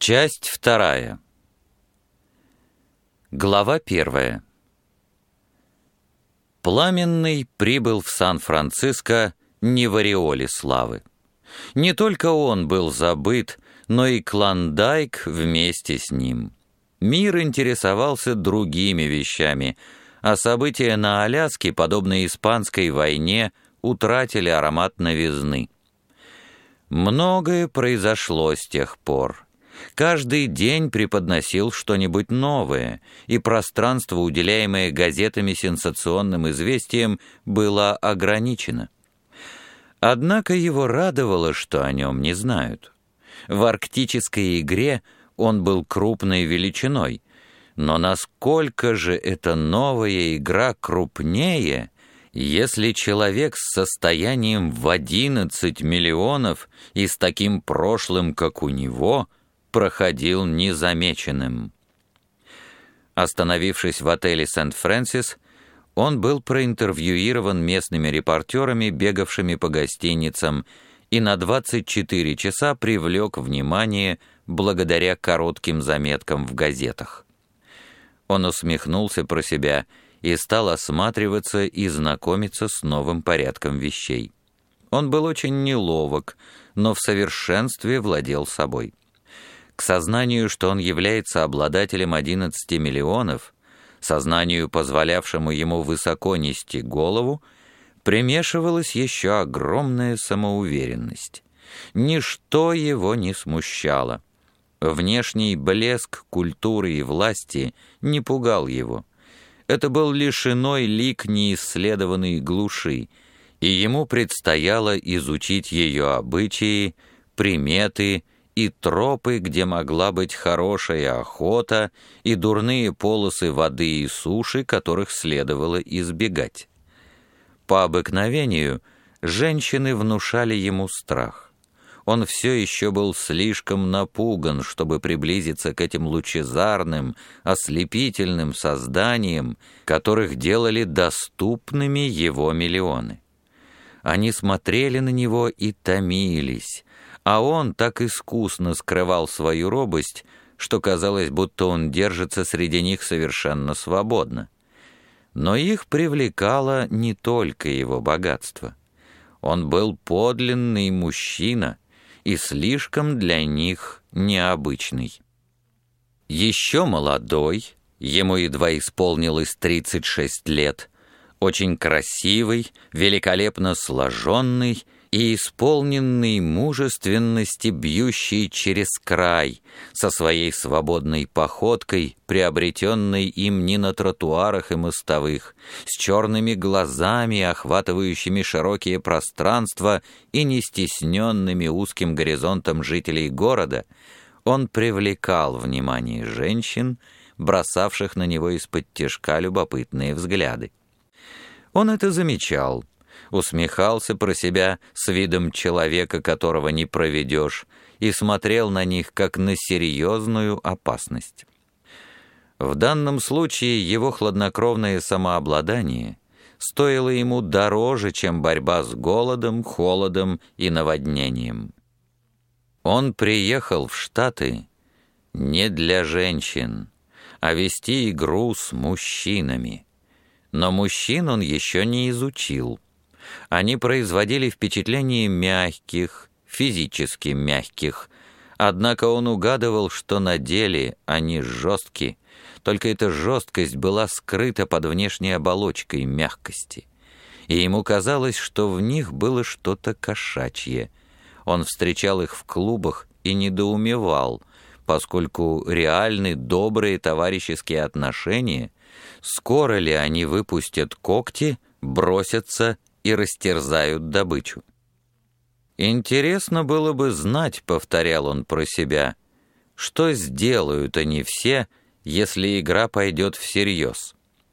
Часть вторая. Глава 1. Пламенный прибыл в Сан-Франциско не в ореоле славы. Не только он был забыт, но и Клондайк вместе с ним. Мир интересовался другими вещами, а события на Аляске, подобно Испанской войне, утратили аромат новизны. Многое произошло с тех пор. Каждый день преподносил что-нибудь новое, и пространство, уделяемое газетами сенсационным известиям, было ограничено. Однако его радовало, что о нем не знают. В арктической игре он был крупной величиной, но насколько же эта новая игра крупнее, если человек с состоянием в 11 миллионов и с таким прошлым, как у него, проходил незамеченным. Остановившись в отеле «Сент-Фрэнсис», он был проинтервьюирован местными репортерами, бегавшими по гостиницам, и на 24 часа привлек внимание благодаря коротким заметкам в газетах. Он усмехнулся про себя и стал осматриваться и знакомиться с новым порядком вещей. Он был очень неловок, но в совершенстве владел собой. К сознанию, что он является обладателем 11 миллионов, сознанию, позволявшему ему высоко нести голову, примешивалась еще огромная самоуверенность. Ничто его не смущало. Внешний блеск культуры и власти не пугал его. Это был лишь иной лик неисследованной глуши, и ему предстояло изучить ее обычаи, приметы и тропы, где могла быть хорошая охота, и дурные полосы воды и суши, которых следовало избегать. По обыкновению женщины внушали ему страх. Он все еще был слишком напуган, чтобы приблизиться к этим лучезарным, ослепительным созданиям, которых делали доступными его миллионы. Они смотрели на него и томились, а он так искусно скрывал свою робость, что казалось, будто он держится среди них совершенно свободно. Но их привлекало не только его богатство. Он был подлинный мужчина и слишком для них необычный. Еще молодой, ему едва исполнилось 36 лет, очень красивый, великолепно сложенный и исполненный мужественности, бьющий через край, со своей свободной походкой, приобретенной им не на тротуарах и мостовых, с черными глазами, охватывающими широкие пространства и не стесненными узким горизонтом жителей города, он привлекал внимание женщин, бросавших на него из-под-тишка любопытные взгляды. Он это замечал, усмехался про себя с видом человека, которого не проведешь, и смотрел на них как на серьезную опасность. В данном случае его хладнокровное самообладание стоило ему дороже, чем борьба с голодом, холодом и наводнением. Он приехал в Штаты не для женщин, а вести игру с мужчинами. Но мужчин он еще не изучил. Они производили впечатление мягких, физически мягких, однако он угадывал, что на деле они жесткие, только эта жесткость была скрыта под внешней оболочкой мягкости, и ему казалось, что в них было что-то кошачье. Он встречал их в клубах и недоумевал, поскольку реальны добрые товарищеские отношения, скоро ли они выпустят когти, бросятся и растерзают добычу. «Интересно было бы знать», — повторял он про себя, — «что сделают они все, если игра пойдет всерьез».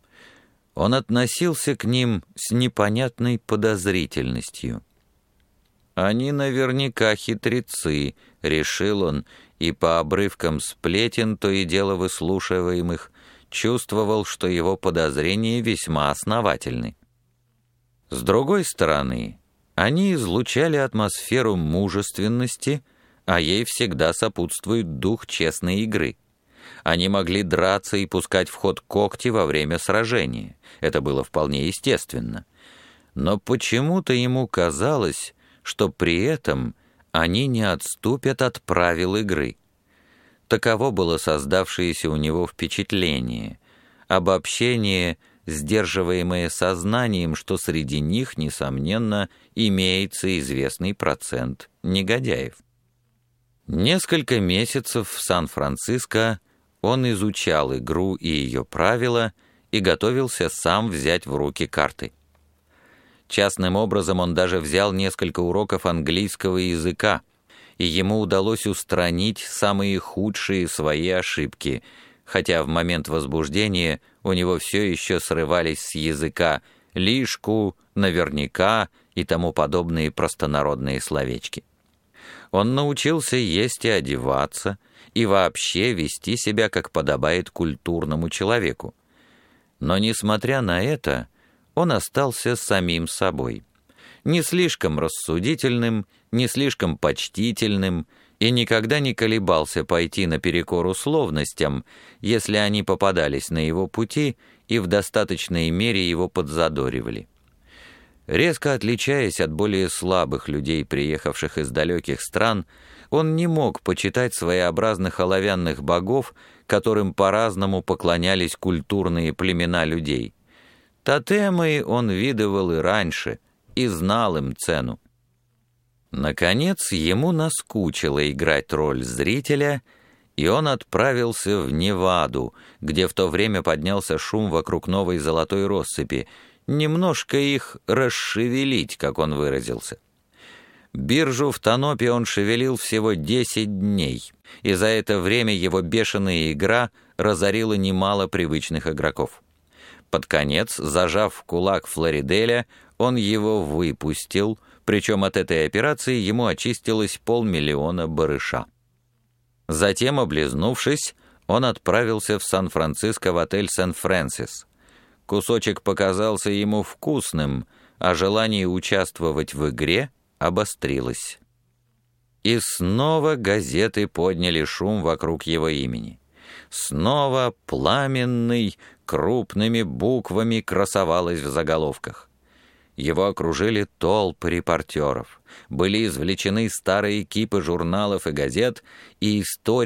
Он относился к ним с непонятной подозрительностью. «Они наверняка хитрецы», — решил он, и по обрывкам сплетен, то и дело выслушиваемых, чувствовал, что его подозрения весьма основательны. С другой стороны, они излучали атмосферу мужественности, а ей всегда сопутствует дух честной игры. Они могли драться и пускать в ход когти во время сражения. Это было вполне естественно. Но почему-то ему казалось, что при этом они не отступят от правил игры. Таково было создавшееся у него впечатление, обобщение, сдерживаемое сознанием, что среди них, несомненно, имеется известный процент негодяев. Несколько месяцев в Сан-Франциско он изучал игру и ее правила и готовился сам взять в руки карты. Частным образом он даже взял несколько уроков английского языка, и ему удалось устранить самые худшие свои ошибки, хотя в момент возбуждения у него все еще срывались с языка «лишку», «наверняка» и тому подобные простонародные словечки. Он научился есть и одеваться, и вообще вести себя, как подобает культурному человеку. Но, несмотря на это, он остался самим собой. Не слишком рассудительным, не слишком почтительным, и никогда не колебался пойти наперекор условностям, если они попадались на его пути и в достаточной мере его подзадоривали. Резко отличаясь от более слабых людей, приехавших из далеких стран, он не мог почитать своеобразных оловянных богов, которым по-разному поклонялись культурные племена людей. Тотемы он видывал и раньше, и знал им цену. Наконец, ему наскучило играть роль зрителя, и он отправился в Неваду, где в то время поднялся шум вокруг новой золотой россыпи, немножко их расшевелить, как он выразился. Биржу в Танопе он шевелил всего 10 дней, и за это время его бешеная игра разорила немало привычных игроков. Под конец, зажав в кулак Флориделя, он его выпустил, причем от этой операции ему очистилось 500 000 барыша. Затем, облизнувшись, он отправился в Сан-Франциско в отель «Сент-Фрэнсис». Кусочек показался ему вкусным, а желание участвовать в игре обострилось. И снова газеты подняли шум вокруг его имени. Снова пламенный, крупными буквами красовалось в заголовках. Его окружили толпы репортеров, были извлечены старые кипы журналов и газет, и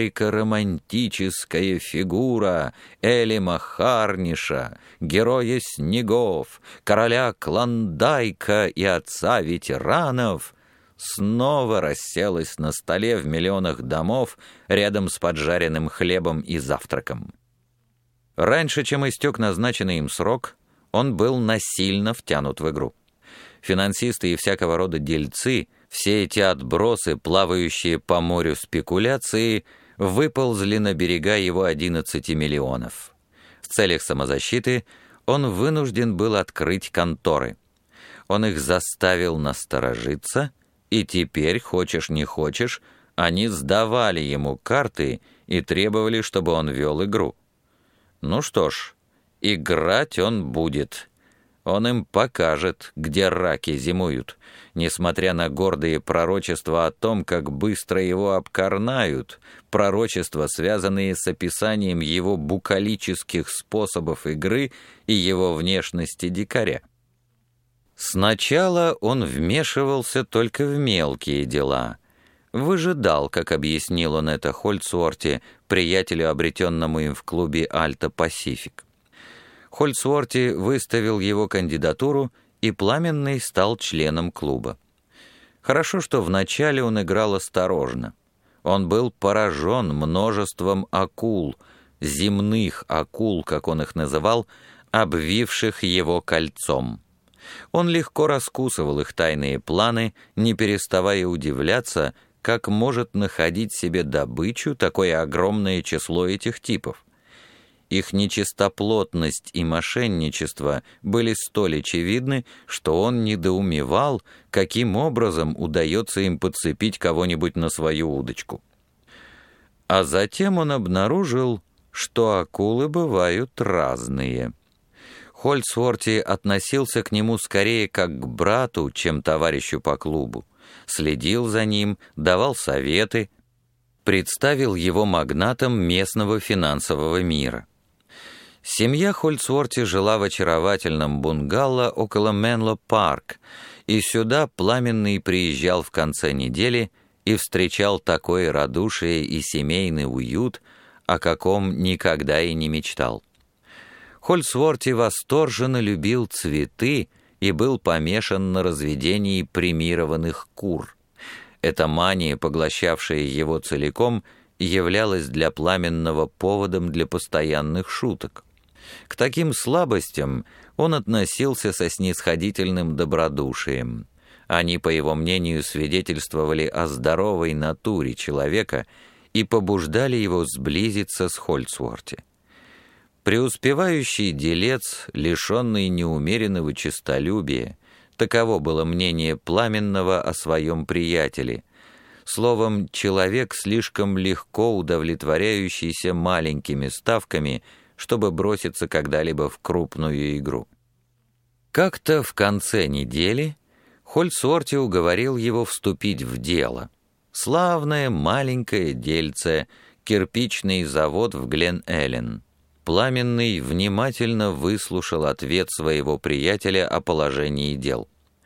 историко-романтическая фигура Элима Харниша, героя снегов, короля Клондайка и отца ветеранов, снова расселась на столе в миллионах домов рядом с поджаренным хлебом и завтраком. Раньше, чем истек назначенный им срок, он был насильно втянут в игру. Финансисты и всякого рода дельцы, все эти отбросы, плавающие по морю спекуляции, выползли на берега его 11 миллионов. В целях самозащиты он вынужден был открыть конторы. Он их заставил насторожиться, и теперь, хочешь не хочешь, они сдавали ему карты и требовали, чтобы он вел игру. Ну что ж, играть он будет. Он им покажет, где раки зимуют, несмотря на гордые пророчества о том, как быстро его обкорнают, пророчества, связанные с описанием его букалических способов игры и его внешности дикаря. Сначала он вмешивался только в мелкие дела, выжидал, как объяснил он это Хольцуорти, приятелю, обретенному им в клубе «Альта Пасифик». Хольцуорти выставил его кандидатуру, и Пламенный стал членом клуба. Хорошо, что вначале он играл осторожно. Он был поражен множеством акул, земных акул, как он их называл, обвивших его кольцом. Он легко раскусывал их тайные планы, не переставая удивляться, как может находить себе добычу такое огромное число этих типов. Их нечистоплотность и мошенничество были столь очевидны, что он недоумевал, каким образом удается им подцепить кого-нибудь на свою удочку. А затем он обнаружил, что акулы бывают разные. Хольцуорти относился к нему скорее как к брату, чем товарищу по клубу, следил за ним, давал советы, представил его магнатам местного финансового мира. Семья Хольцворти жила в очаровательном бунгало около Менло-парк, и сюда Пламенный приезжал в конце недели и встречал такое радушие и семейный уют, о каком никогда и не мечтал. Хольцворти восторженно любил цветы и был помешан на разведении премированных кур. Эта мания, поглощавшая его целиком, являлась для Пламенного поводом для постоянных шуток. К таким слабостям он относился со снисходительным добродушием. Они, по его мнению, свидетельствовали о здоровой натуре человека и побуждали его сблизиться с Хольцворти. Преуспевающий делец, лишенный неумеренного честолюбия, таково было мнение Пламенного о своем приятеле. Словом, человек, слишком легко удовлетворяющийся маленькими ставками, чтобы броситься когда-либо в крупную игру. Как-то в конце недели Хольцворти уговорил его вступить в дело. Славное маленькое дельце, кирпичный завод в Глен-Эллен. Пламенный внимательно выслушал ответ своего приятеля о положении дел.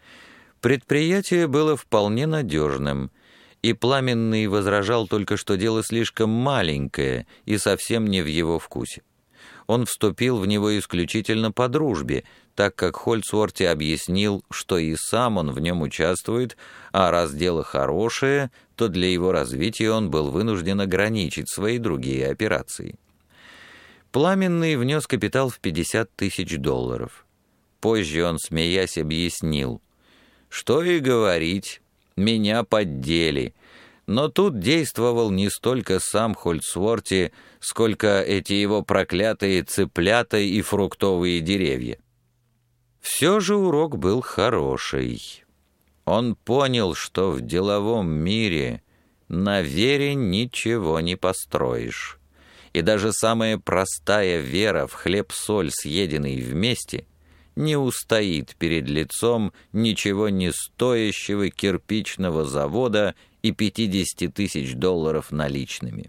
Предприятие было вполне надежным, и Пламенный возражал только, что дело слишком маленькое и совсем не в его вкусе. Он вступил в него исключительно по дружбе, так как Хольцворти объяснил, что и сам он в нем участвует, а раз дело хорошее, то для его развития он был вынужден ограничить свои другие операции. Пламенный внес капитал в $50 000. Позже он, смеясь, объяснил: «Что и говорить, меня поддели». Но тут действовал не столько сам Хольцворти, сколько эти его проклятые цыплята и фруктовые деревья. Все же урок был хороший. Он понял, что в деловом мире на вере ничего не построишь, и даже самая простая вера в хлеб-соль, съеденный вместе, не устоит перед лицом ничего не стоящего кирпичного завода и $50 000 наличными.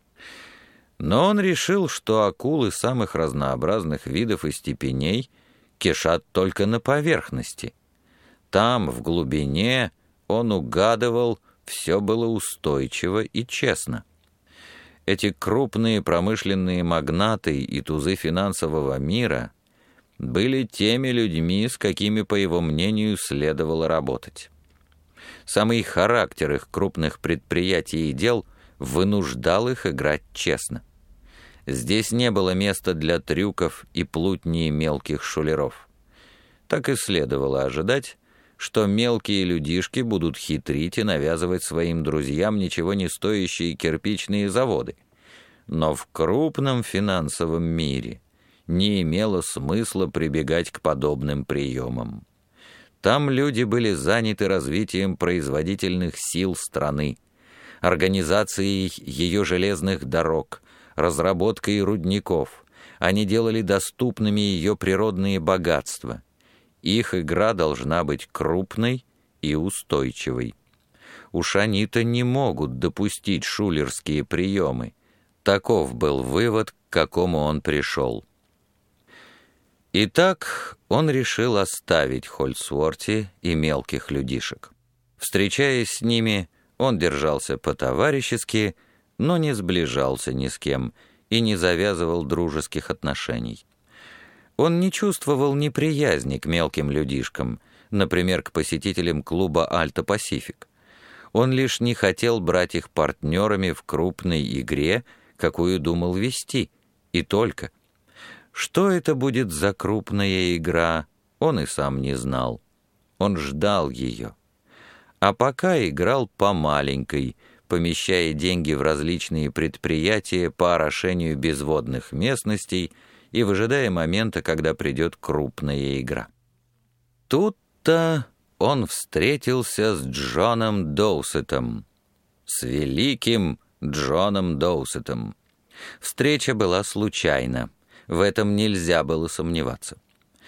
Но он решил, что акулы самых разнообразных видов и степеней кишат только на поверхности. Там, в глубине, он угадывал, все было устойчиво и честно. Эти крупные промышленные магнаты и тузы финансового мира были теми людьми, с какими, по его мнению, следовало работать. Самый характер их крупных предприятий и дел вынуждал их играть честно. Здесь не было места для трюков и плутни мелких шулеров. Так и следовало ожидать, что мелкие людишки будут хитрить и навязывать своим друзьям ничего не стоящие кирпичные заводы. Но в крупном финансовом мире не имело смысла прибегать к подобным приемам. Там люди были заняты развитием производительных сил страны, организацией ее железных дорог, разработкой рудников. Они делали доступными ее природные богатства. Их игра должна быть крупной и устойчивой. Уж они-то не могут допустить шулерские приемы. Таков был вывод, к какому он пришел. Итак, он решил оставить Хольцворти и мелких людишек. Встречаясь с ними, он держался по-товарищески, но не сближался ни с кем и не завязывал дружеских отношений. Он не чувствовал неприязни к мелким людишкам, например, к посетителям клуба «Альто-Пасифик». Он лишь не хотел брать их партнерами в крупной игре, какую думал вести, и только. Что это будет за крупная игра, он и сам не знал. Он ждал ее. А пока играл по маленькой, помещая деньги в различные предприятия по орошению безводных местностей и выжидая момента, когда придет крупная игра. Тут-то он встретился с Джоном Доусетом, с великим Джоном Доусетом. Встреча была случайна. В этом нельзя было сомневаться.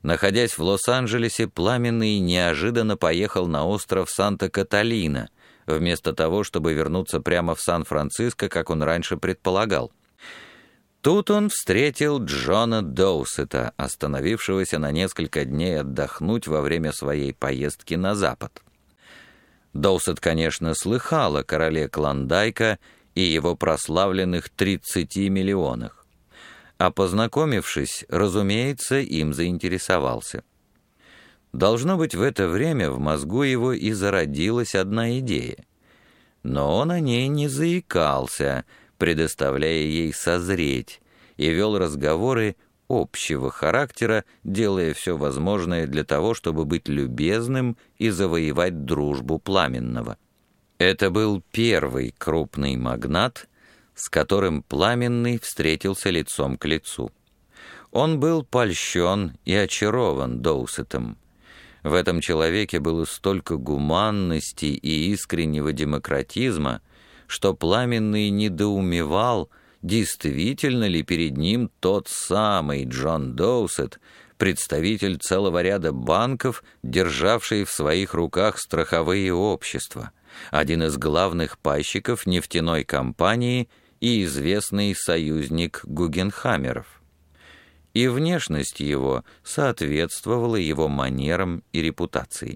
Находясь в Лос-Анджелесе, Пламенный неожиданно поехал на остров Санта-Каталина, вместо того, чтобы вернуться прямо в Сан-Франциско, как он раньше предполагал. Тут он встретил Джона Доусета, остановившегося на несколько дней отдохнуть во время своей поездки на запад. Доусет, конечно, слыхал о короле Клондайка и его прославленных 30 миллионах, а познакомившись, разумеется, им заинтересовался. Должно быть, в это время в мозгу его и зародилась одна идея, но он о ней не заикался, предоставляя ей созреть, и вел разговоры общего характера, делая все возможное для того, чтобы быть любезным и завоевать дружбу Пламенного. Это был первый крупный магнат, с которым Пламенный встретился лицом к лицу. Он был польщен и очарован Доусетом. В этом человеке было столько гуманности и искреннего демократизма, что Пламенный недоумевал, действительно ли перед ним тот самый Джон Доусет, представитель целого ряда банков, державший в своих руках страховые общества, один из главных пайщиков нефтяной компании и известный союзник Гугенхаммеров. И внешность его соответствовала его манерам и репутации.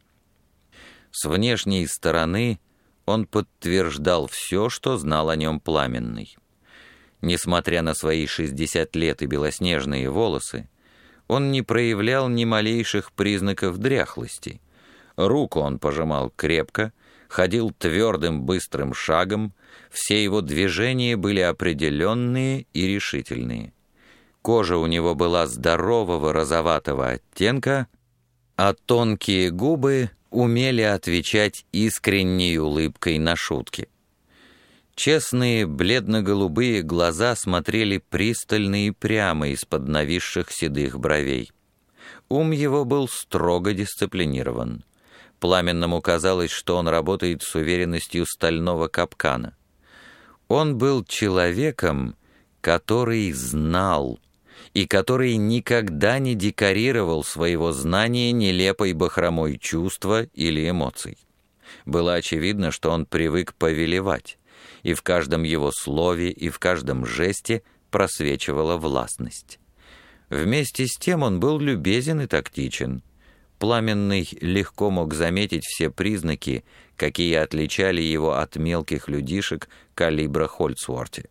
С внешней стороны он подтверждал все, что знал о нем Пламенный. Несмотря на свои 60 лет и белоснежные волосы, он не проявлял ни малейших признаков дряхлости. Руку он пожимал крепко, ходил твердым быстрым шагом, все его движения были определенные и решительные. Кожа у него была здорового розоватого оттенка, а тонкие губы умели отвечать искренней улыбкой на шутки. Честные бледно-голубые глаза смотрели пристально и прямо из-под нависших седых бровей. Ум его был строго дисциплинирован. Пламенному казалось, что он работает с уверенностью стального капкана. Он был человеком, который знал, и который никогда не декорировал своего знания нелепой бахромой чувства или эмоций. Было очевидно, что он привык повелевать, и в каждом его слове и в каждом жесте просвечивала властность. Вместе с тем он был любезен и тактичен. Пламенный легко мог заметить все признаки, какие отличали его от мелких людишек калибра Хольцворти.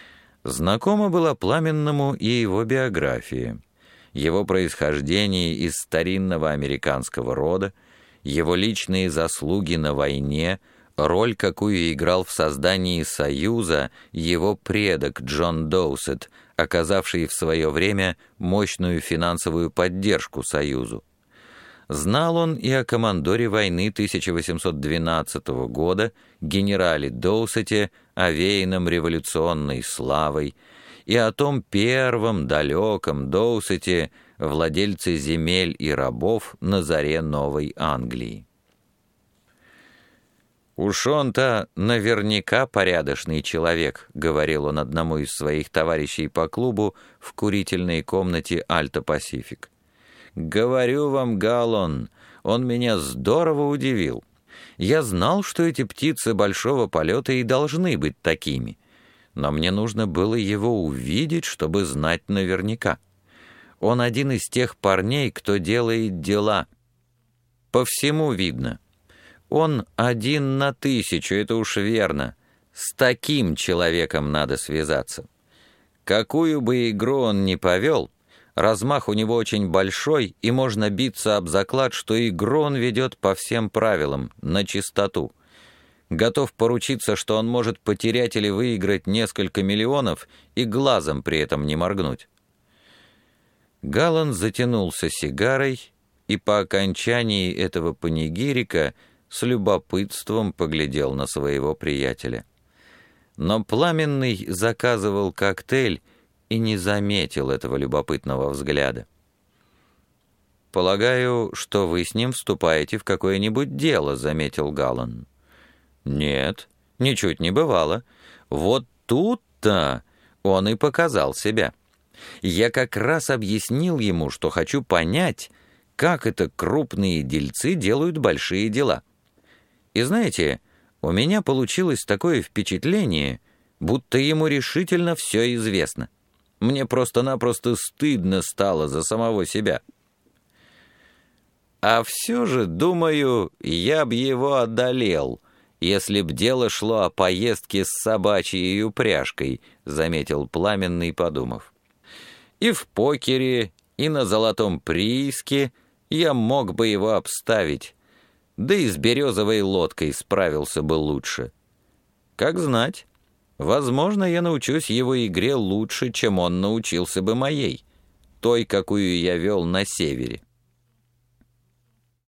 Знакома была Пламенному и его биография, его происхождение из старинного американского рода, его личные заслуги на войне, роль, какую играл в создании Союза его предок Джон Доусет, оказавший в свое время мощную финансовую поддержку Союзу. Знал он и о командоре войны 1812 года, генерале Доусете, овеянном революционной славой, и о том первом далеком Доусете, владельце земель и рабов на заре Новой Англии. «Уж он-то наверняка порядочный человек», — говорил он одному из своих товарищей по клубу в курительной комнате «Альто-Пасифик». «Говорю вам, Галлон, он меня здорово удивил. Я знал, что эти птицы большого полета и должны быть такими, но мне нужно было его увидеть, чтобы знать наверняка. Он один из тех парней, кто делает дела. По всему видно. Он 1 на 1000, это уж верно. С таким человеком надо связаться. Какую бы игру он ни повел, размах у него очень большой, и можно биться об заклад, что игру он ведет по всем правилам, на чистоту. Готов поручиться, что он может потерять или выиграть несколько миллионов и глазом при этом не моргнуть». Галлон затянулся сигарой и по окончании этого панигирика с любопытством поглядел на своего приятеля. Но Пламенный заказывал коктейль и не заметил этого любопытного взгляда. «Полагаю, что вы с ним вступаете в какое-нибудь дело», — заметил Галлон. «Нет, ничуть не бывало. Вот тут-то он и показал себя. Я как раз объяснил ему, что хочу понять, как это крупные дельцы делают большие дела. И знаете, у меня получилось такое впечатление, будто ему решительно все известно. Мне просто-напросто стыдно стало за самого себя. А все же, думаю, я б его одолел, если б дело шло о поездке с собачьей упряжкой, заметил Пламенный, подумав. И в покере, и на золотом прииске я мог бы его обставить, да и с березовой лодкой справился бы лучше. Как знать, возможно, я научусь его игре лучше, чем он научился бы моей, той, какую я вел на севере.